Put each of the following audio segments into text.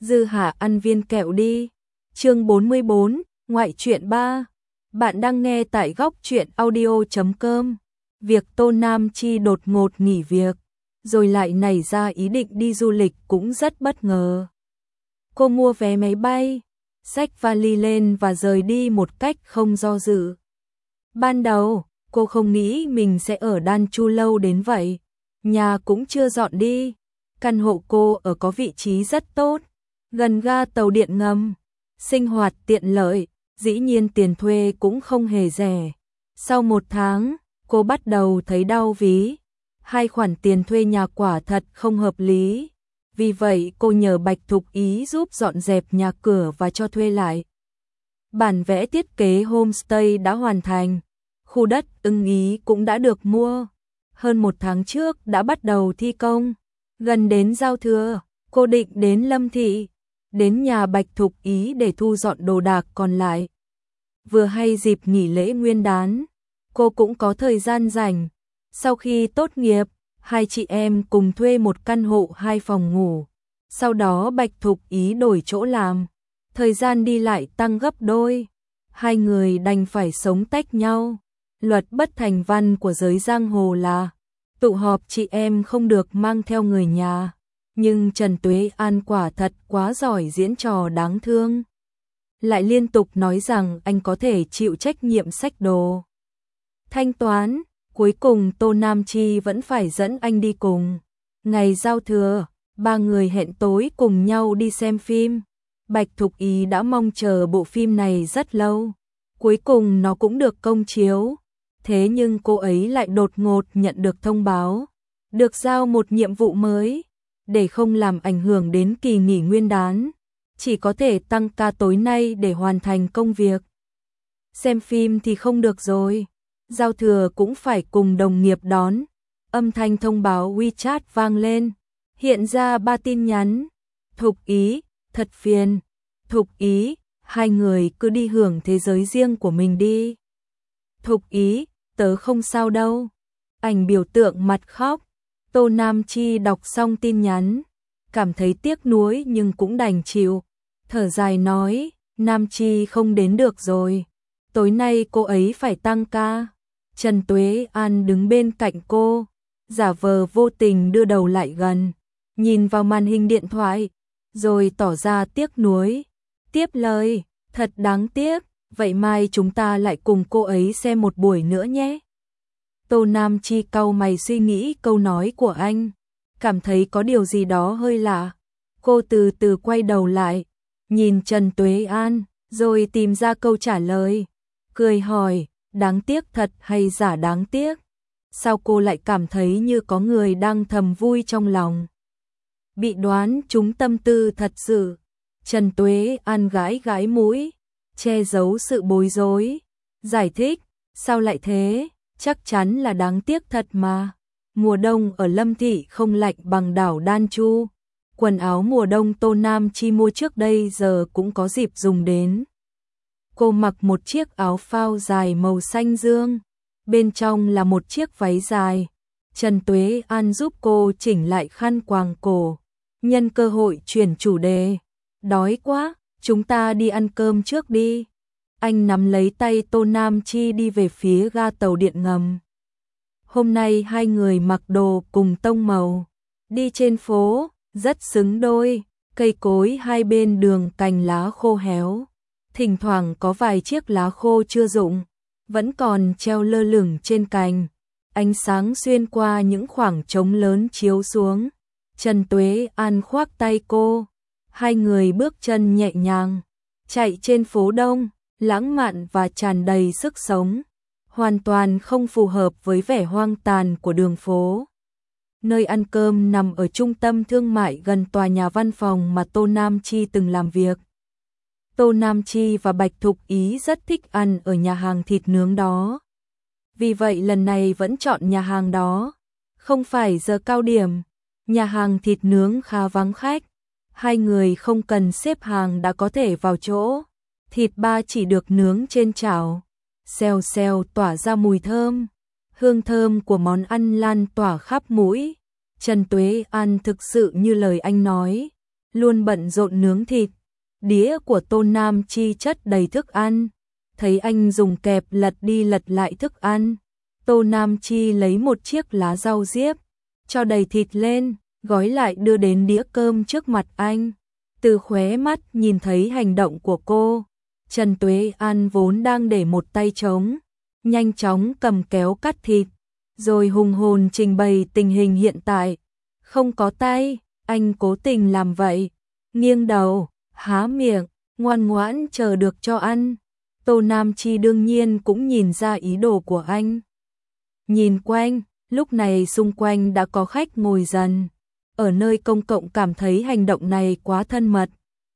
Dư Hà ăn viên kẹo đi. Chương 44, ngoại truyện 3. Bạn đang nghe tại góc truyện audio.com. Việc Tô Nam Chi đột ngột nghỉ việc, rồi lại nảy ra ý định đi du lịch cũng rất bất ngờ. Cô mua vé máy bay, xách vali lên và rời đi một cách không do dự. Ban đầu, cô không nghĩ mình sẽ ở Đan Chu lâu đến vậy. Nhà cũng chưa dọn đi. Căn hộ cô ở có vị trí rất tốt, gần ga tàu điện ngầm, sinh hoạt tiện lợi, dĩ nhiên tiền thuê cũng không hề rẻ. Sau 1 tháng, cô bắt đầu thấy đau ví. 2 khoản tiền thuê nhà quả thật không hợp lý. Vì vậy cô nhờ Bạch Thục Ý giúp dọn dẹp nhà cửa và cho thuê lại. Bản vẽ thiết kế homestay đã hoàn thành. Khu đất ưng ý cũng đã được mua. Hơn 1 tháng trước đã bắt đầu thi công. Gần đến giao thừa, cô định đến Lâm Thị, đến nhà Bạch Thục Ý để thu dọn đồ đạc còn lại. Vừa hay dịp nghỉ lễ Nguyên đán, cô cũng có thời gian rảnh. Sau khi tốt nghiệp, 2 chị em cùng thuê một căn hộ 2 phòng ngủ. Sau đó Bạch Thục Ý đổi chỗ làm, thời gian đi lại tăng gấp đôi. 2 người đành phải sống tách nhau. Luật bất thành văn của giới giang hồ là tụ họp chị em không được mang theo người nhà. Nhưng Trần Tuế An quả thật quá giỏi diễn trò đáng thương. Lại liên tục nói rằng anh có thể chịu trách nhiệm xách đồ, thanh toán. Cuối cùng Tô Nam Chi vẫn phải dẫn anh đi cùng. Ngày giao thừa, 3 người hẹn tối cùng nhau đi xem phim. Bạch Thục Ý đã mong chờ bộ phim này rất lâu. Cuối cùng nó cũng được công chiếu. Thế nhưng cô ấy lại đột ngột nhận được thông báo, được giao một nhiệm vụ mới. Để không làm ảnh hưởng đến kỳ nghỉ Nguyên đán, chỉ có thể tăng ca tối nay để hoàn thành công việc. Xem phim thì không được rồi, giao thừa cũng phải cùng đồng nghiệp đón. Âm thanh thông báo WeChat vang lên, hiện ra 3 tin nhắn. Thục Ý, thật phiền. Thục Ý, 2 người cứ đi hưởng thế giới riêng của mình đi. Thục Ý, tớ không sao đâu. Ảnh biểu tượng mặt khóc. Tô Nam Chi đọc xong tin nhắn, cảm thấy tiếc nuối nhưng cũng đành chịu. Thở dài nói, Nam Chi không đến được rồi. Tối nay cô ấy phải tăng ca. Trần Tuế An đứng bên cạnh cô, giả vờ vô tình đưa đầu lại gần, nhìn vào màn hình điện thoại, rồi tỏ ra tiếc nuối. Tiếp lời, thật đáng tiếc, vậy mai chúng ta lại cùng cô ấy xem một buổi nữa nhé. Tô Nam Chi cau mày suy nghĩ câu nói của anh, cảm thấy có điều gì đó hơi lạ. Cô từ từ quay đầu lại, nhìn Trần Tuế An, rồi tìm ra câu trả lời, cười hỏi, đáng tiếc thật hay giả đáng tiếc? Sao cô lại cảm thấy như có người đang thầm vui trong lòng? Bị đoán trúng tâm tư thật sự. Trần Tuế An gãi gãi mũi, che giấu sự bối rối, giải thích, sao lại thế? Chắc chắn là đáng tiếc thật mà. Mùa đông ở Lâm Thị không lạnh bằng đảo Đan Chu. Quần áo mùa đông Tô Nam Chi mua trước đây giờ cũng có dịp dùng đến. Cô mặc một chiếc áo phao dài màu xanh dương, bên trong là một chiếc váy dài. Trần Tuế An giúp cô chỉnh lại khăn quàng cổ, nhân cơ hội chuyển chủ đề. Đói quá, chúng ta đi ăn cơm trước đi. Anh nắm lấy tay Tô Nam Chi đi về phía ga tàu điện ngầm. Hôm nay 2 người mặc đồ cùng tông màu, đi trên phố, rất xứng đôi. Cây cối hai bên đường cành lá khô héo, thỉnh thoảng có vài chiếc lá khô chưa rụng, vẫn còn treo lơ lửng trên cành. Ánh sáng xuyên qua những khoảng trống lớn chiếu xuống. Trần Tuế An khoác tay cô, 2 người bước chân nhẹ nhàng, chạy trên phố đông, lãng mạn và tràn đầy sức sống, hoàn toàn không phù hợp với vẻ hoang tàn của đường phố. Nơi ăn cơm nằm ở trung tâm thương mại gần tòa nhà văn phòng mà Tô Nam Chi từng làm việc. Tô Nam Chi và Bạch Thục Ý rất thích ăn ở nhà hàng thịt nướng đó. Vì vậy lần này vẫn chọn nhà hàng đó. Không phải giờ cao điểm, nhà hàng thịt nướng khá vắng khách. 2 người không cần xếp hàng đã có thể vào chỗ. Thịt ba chỉ được nướng trên chảo, xèo xèo tỏa ra mùi thơm. Hương thơm của món ăn lan tỏa khắp mũi. Trần Tuế An thực sự như lời anh nói, luôn bận rộn nướng thịt. Đĩa của Tô Nam Chi chất đầy thức ăn. Thấy anh dùng kẹp lật đi lật lại thức ăn, Tô Nam Chi lấy một chiếc lá rau diếp, cho đầy thịt lên, gói lại đưa đến đĩa cơm trước mặt anh. Từ khóe mắt nhìn thấy hành động của cô, Trần Tuế An vốn đang để một tay trống, nhanh chóng cầm kéo cắt thịt, rồi hùng hồn trình bày tình hình hiện tại. Không có tay, anh cố tình làm vậy, nghiêng đầu, há miệng, ngoan ngoãn chờ được cho ăn. Tô Nam Chi đương nhiên cũng nhìn ra ý đồ của anh. Nhìn quanh, lúc này xung quanh đã có khách ngồi dần. Ở nơi công cộng cảm thấy hành động này quá thân mật.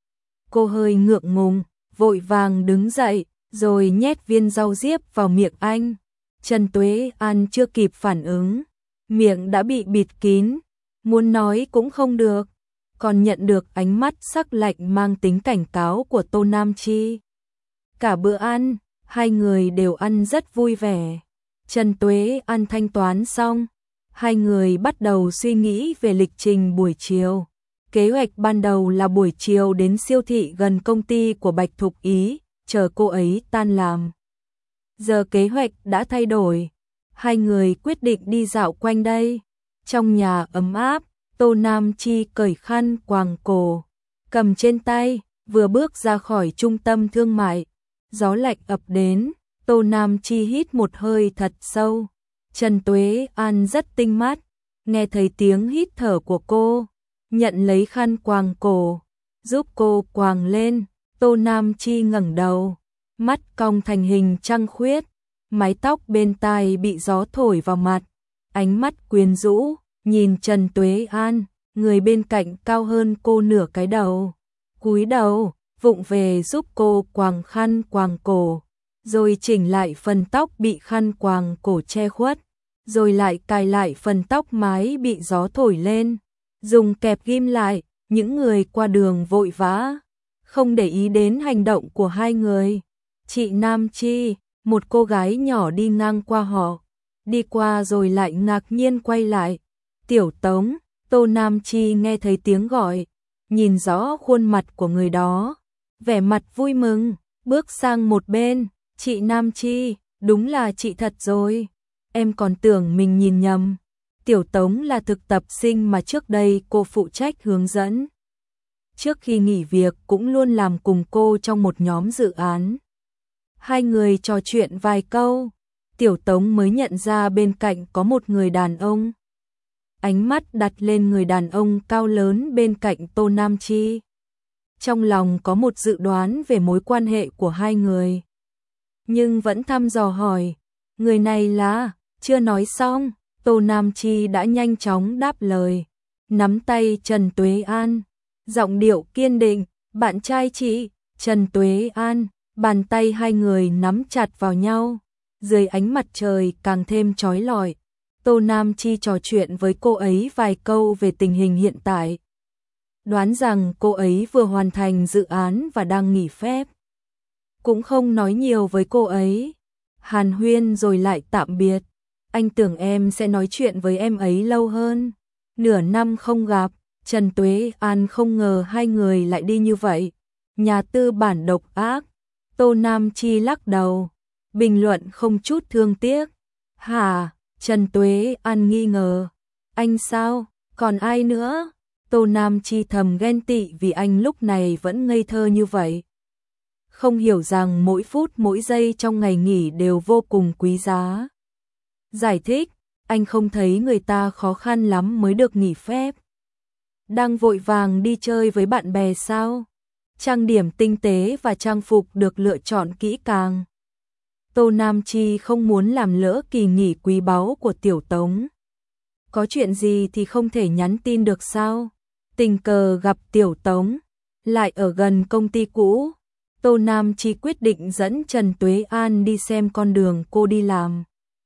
Cô hơi ngượng ngùng, vội vàng đứng dậy, rồi nhét viên rau diếp vào miệng anh. Trần Tuế An chưa kịp phản ứng, miệng đã bị bịt kín, muốn nói cũng không được, còn nhận được ánh mắt sắc lạnh mang tính cảnh cáo của Tô Nam Chi. Cả bữa ăn, hai người đều ăn rất vui vẻ. Trần Tuế An thanh toán xong, hai người bắt đầu suy nghĩ về lịch trình buổi chiều. Kế hoạch ban đầu là buổi chiều đến siêu thị gần công ty của Bạch Thục Ý, chờ cô ấy tan làm. Giờ kế hoạch đã thay đổi, hai người quyết định đi dạo quanh đây. Trong nhà ấm áp, Tô Nam Chi cởi khăn quàng cổ, cầm trên tay, vừa bước ra khỏi trung tâm thương mại. Gió lạnh ập đến, Tô Nam Chi hít một hơi thật sâu. Trần Tuế An rất tinh mắt, nghe thấy tiếng hít thở của cô, nhận lấy khăn quàng cổ, giúp cô quàng lên. Tô Nam Chi ngẩng đầu, mắt cong thành hình trăng khuyết, mái tóc bên tai bị gió thổi vào mặt, ánh mắt quyến rũ, nhìn Trần Tuế An, người bên cạnh cao hơn cô nửa cái đầu. Cúi đầu, vụng về giúp cô quàng khăn quàng cổ, rồi chỉnh lại phần tóc bị khăn quàng cổ che khuất, rồi lại cài lại phần tóc mái bị gió thổi lên, dùng kẹp ghim lại. Những người qua đường vội vã, không để ý đến hành động của hai người. Chị Nam Chi, một cô gái nhỏ đi ngang qua họ, đi qua rồi lại ngạc nhiên quay lại. Tiểu Tống. Tô Nam Chi nghe thấy tiếng gọi, nhìn rõ khuôn mặt của người đó, vẻ mặt vui mừng, bước sang một bên. Chị Nam Chi, đúng là chị thật rồi, em còn tưởng mình nhìn nhầm. Tiểu Tống là thực tập sinh mà trước đây cô phụ trách hướng dẫn. Trước khi nghỉ việc cũng luôn làm cùng cô trong một nhóm dự án. Hai người trò chuyện vài câu, Tiểu Tống mới nhận ra bên cạnh có một người đàn ông. Ánh mắt đặt lên người đàn ông cao lớn bên cạnh Tô Nam Chi. Trong lòng có một dự đoán về mối quan hệ của hai người, nhưng vẫn thăm dò hỏi, người này là... Chưa nói xong, Tô Nam Chi đã nhanh chóng đáp lời, nắm tay Trần Tuế An, giọng điệu kiên định, bạn trai chị. Trần Tuế An, bàn tay hai người nắm chặt vào nhau, dưới ánh mặt trời càng thêm chói lọi. Tô Nam Chi trò chuyện với cô ấy vài câu về tình hình hiện tại. Đoán rằng cô ấy vừa hoàn thành dự án và đang nghỉ phép. Cũng không nói nhiều với cô ấy. Hàn huyên rồi lại tạm biệt. Anh tưởng em sẽ nói chuyện với em ấy lâu hơn. Nửa năm không gặp, Trần Tuế An không ngờ hai người lại đi như vậy. Nhà tư bản độc ác. Tô Nam Chi lắc đầu, bình luận không chút thương tiếc. Hả? Trần Tuế An nghi ngờ. Anh sao? Còn ai nữa? Tô Nam Chi thầm ghen tị vì anh lúc này vẫn ngây thơ như vậy. Không hiểu rằng mỗi phút mỗi giây trong ngày nghỉ đều vô cùng quý giá. Giải thích, anh không thấy người ta khó khăn lắm mới được nghỉ phép. Đang vội vàng đi chơi với bạn bè sao? Trang điểm tinh tế và trang phục được lựa chọn kỹ càng. Tô Nam Chi không muốn làm lỡ kỳ nghỉ quý báu của Tiểu Tống. Có chuyện gì thì không thể nhắn tin được sao? Tình cờ gặp Tiểu Tống, lại ở gần công ty cũ. Tô Nam Chi quyết định dẫn Trần Tuế An đi xem con đường cô đi làm.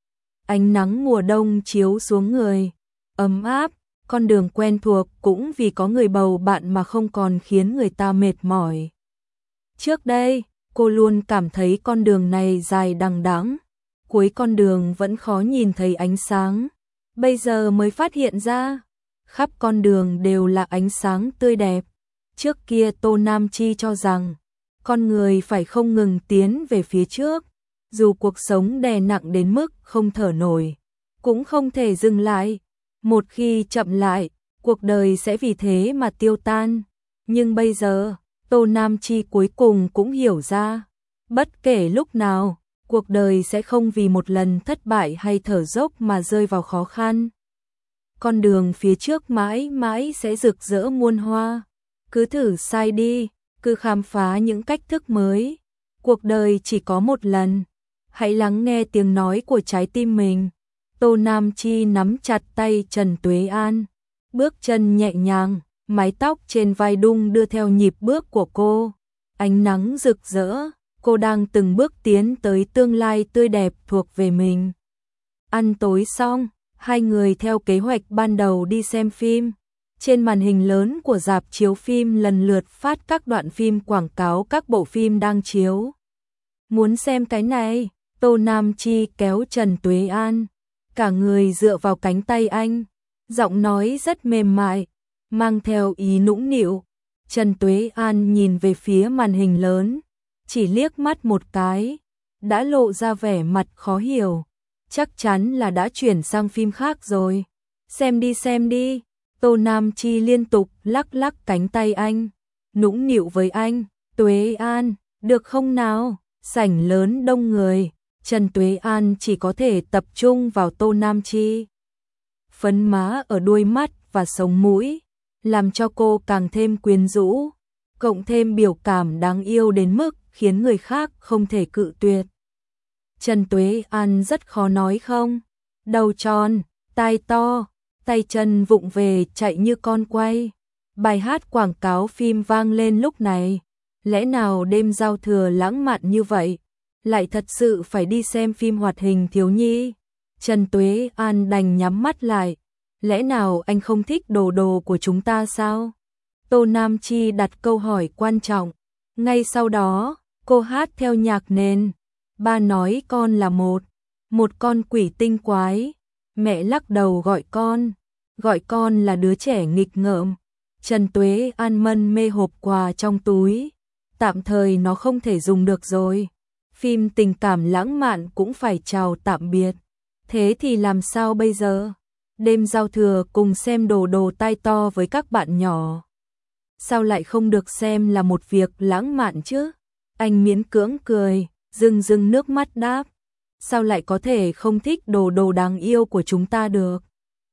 Ánh nắng mùa đông chiếu xuống người, ấm áp, con đường quen thuộc cũng vì có người bầu bạn mà không còn khiến người ta mệt mỏi. Trước đây, cô luôn cảm thấy con đường này dài đằng đẵng, cuối con đường vẫn khó nhìn thấy ánh sáng. Bây giờ mới phát hiện ra, khắp con đường đều là ánh sáng tươi đẹp. Trước kia Tô Nam Chi cho rằng, con người phải không ngừng tiến về phía trước, dù cuộc sống đè nặng đến mức không thở nổi, cũng không thể dừng lại. Một khi chậm lại, cuộc đời sẽ vì thế mà tiêu tan. Nhưng bây giờ, Tô Nam Chi cuối cùng cũng hiểu ra, bất kể lúc nào, cuộc đời sẽ không vì một lần thất bại hay thở dốc mà rơi vào khó khăn. Con đường phía trước mãi mãi sẽ rực rỡ muôn hoa. Cứ thử sai đi, cứ khám phá những cách thức mới. Cuộc đời chỉ có một lần. Hãy lắng nghe tiếng nói của trái tim mình. Tô Nam Chi nắm chặt tay Trần Tuế An, bước chân nhẹ nhàng, mái tóc trên vai đung đưa theo nhịp bước của cô. Ánh nắng rực rỡ, cô đang từng bước tiến tới tương lai tươi đẹp thuộc về mình. Ăn tối xong, hai người theo kế hoạch ban đầu đi xem phim. Trên màn hình lớn của rạp chiếu phim lần lượt phát các đoạn phim quảng cáo các bộ phim đang chiếu. Muốn xem cái này, Tô Nam Chi kéo Trần Tuế An, cả người dựa vào cánh tay anh, giọng nói rất mềm mại, mang theo ý nũng nịu. Trần Tuế An nhìn về phía màn hình lớn, chỉ liếc mắt một cái, đã lộ ra vẻ mặt khó hiểu, chắc chắn là đã chuyển sang phim khác rồi. Xem đi. Tô Nam Chi liên tục lắc lắc cánh tay anh, nũng nịu với anh. Tuế An, được không nào? Sảnh lớn đông người, Trần Tuế An chỉ có thể tập trung vào Tô Nam Chi. Phấn má ở đuôi mắt và sống mũi, làm cho cô càng thêm quyến rũ, cộng thêm biểu cảm đáng yêu đến mức khiến người khác không thể cự tuyệt. Trần Tuế An rất khó nói không? Đầu tròn, tai to, tay chân vụng về chạy như con quay. Bài hát quảng cáo phim vang lên lúc này. Lẽ nào đêm giao thừa lãng mạn như vậy, lại thật sự phải đi xem phim hoạt hình thiếu nhi? Trần Tuế An đành nhắm mắt lại. Lẽ nào anh không thích đồ đồ của chúng ta sao? Tô Nam Chi đặt câu hỏi quan trọng. Ngay sau đó, cô hát theo nhạc nền. Ba nói con là một con quỷ tinh quái. Mẹ lắc đầu gọi con là đứa trẻ nghịch ngợm. Trần Tuế An mân mê hộp quà trong túi. Tạm thời nó không thể dùng được rồi. Phim tình cảm lãng mạn cũng phải chào tạm biệt. Thế thì làm sao bây giờ? Đêm giao thừa cùng xem đồ đồ tai to với các bạn nhỏ. Sao lại không được xem là một việc lãng mạn chứ? Anh miễn cưỡng cười, rưng nước mắt đáp. Sao lại có thể không thích đồ đồ đáng yêu của chúng ta được?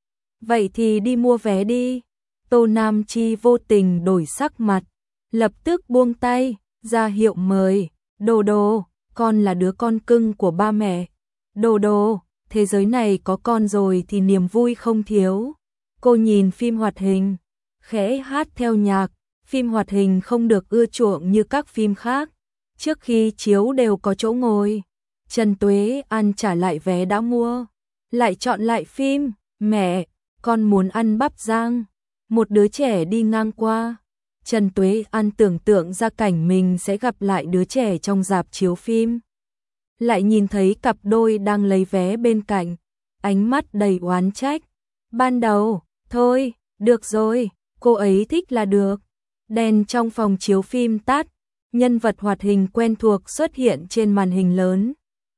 Vậy thì đi mua vé đi. Tô Nam Chi vô tình đổi sắc mặt, lập tức buông tay, ra hiệu mời. Đồ đồ, con là đứa con cưng của ba mẹ. Đồ đồ, thế giới này có con rồi thì niềm vui không thiếu. Cô nhìn phim hoạt hình, khẽ hát theo nhạc. Phim hoạt hình không được ưa chuộng như các phim khác. Trước khi chiếu đều có chỗ ngồi. Trần Tuế An trả lại vé đã mua, lại chọn lại phim. Mẹ, con muốn ăn bắp rang. Một đứa trẻ đi ngang qua. Trần Tuế An tưởng tượng ra cảnh mình sẽ gặp lại đứa trẻ trong rạp chiếu phim. Lại nhìn thấy cặp đôi đang lấy vé bên cạnh, ánh mắt đầy oán trách. Ban đầu, thôi, được rồi, cô ấy thích là được. Đèn trong phòng chiếu phim tắt, nhân vật hoạt hình quen thuộc xuất hiện trên màn hình lớn.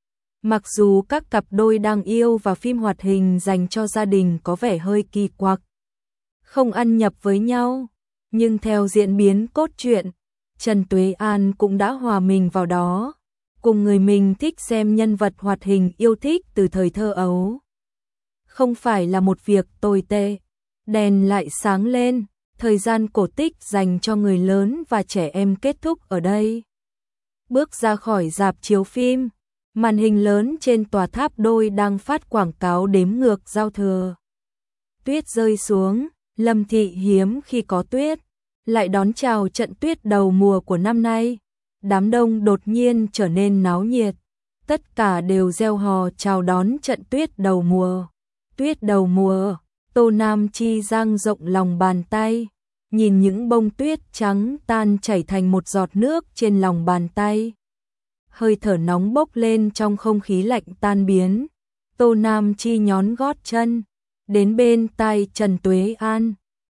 Mặc dù các cặp đôi đang yêu và phim hoạt hình dành cho gia đình có vẻ hơi kỳ quặc, không ăn nhập với nhau, nhưng theo diễn biến cốt truyện, Trần Tuế An cũng đã hòa mình vào đó, cùng người mình thích xem nhân vật hoạt hình yêu thích từ thời thơ ấu. Không phải là một việc tồi tệ. Đèn lại sáng lên, thời gian cổ tích dành cho người lớn và trẻ em kết thúc ở đây. Bước ra khỏi rạp chiếu phim, màn hình lớn trên tòa tháp đôi đang phát quảng cáo đếm ngược giao thừa. Tuyết rơi xuống, Lâm Thị hiếm khi có tuyết, lại đón chào trận tuyết đầu mùa của năm nay. Đám đông đột nhiên trở nên náo nhiệt, tất cả đều reo hò chào đón trận tuyết đầu mùa. Tuyết đầu mùa, Tô Nam Chi dang rộng lòng bàn tay, nhìn những bông tuyết trắng tan chảy thành một giọt nước trên lòng bàn tay. Hơi thở nóng bốc lên trong không khí lạnh tan biến. Tô Nam Chi nhón gót chân, đến bên tai Trần Tuế An,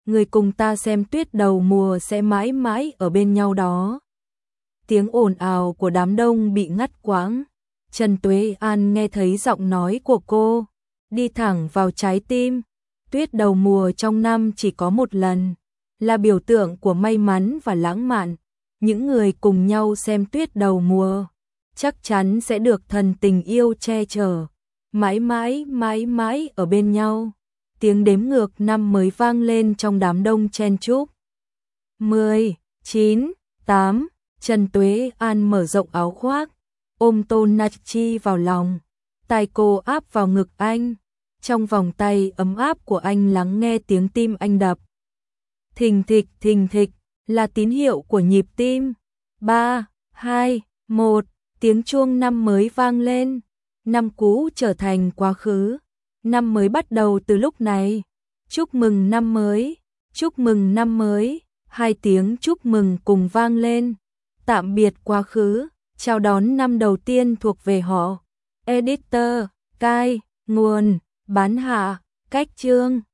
người cùng ta xem tuyết đầu mùa sẽ mãi mãi ở bên nhau đó. Tiếng ồn ào của đám đông bị ngắt quãng. Trần Tuế An nghe thấy giọng nói của cô, đi thẳng vào trái tim. Tuyết đầu mùa trong năm chỉ có một lần, là biểu tượng của may mắn và lãng mạn. Những người cùng nhau xem tuyết đầu mùa chắc chắn sẽ được thần tình yêu che chở, mãi mãi ở bên nhau. Tiếng đếm ngược năm mới vang lên trong đám đông chen chúc. 10, 9, 8, Trần Tuế An mở rộng áo khoác, ôm Tô Nachi vào lòng, tay cô áp vào ngực anh. Trong vòng tay ấm áp của anh lắng nghe tiếng tim anh đập. Thình thịch, là tín hiệu của nhịp tim. 3, 2, 1, tiếng chuông năm mới vang lên. Năm cũ trở thành quá khứ. Năm mới bắt đầu từ lúc này. Chúc mừng năm mới, chúc mừng năm mới. Hai tiếng chúc mừng cùng vang lên. Tạm biệt quá khứ, chào đón năm đầu tiên thuộc về họ. Editor, cai, nguồn, bán hạ, cách chương.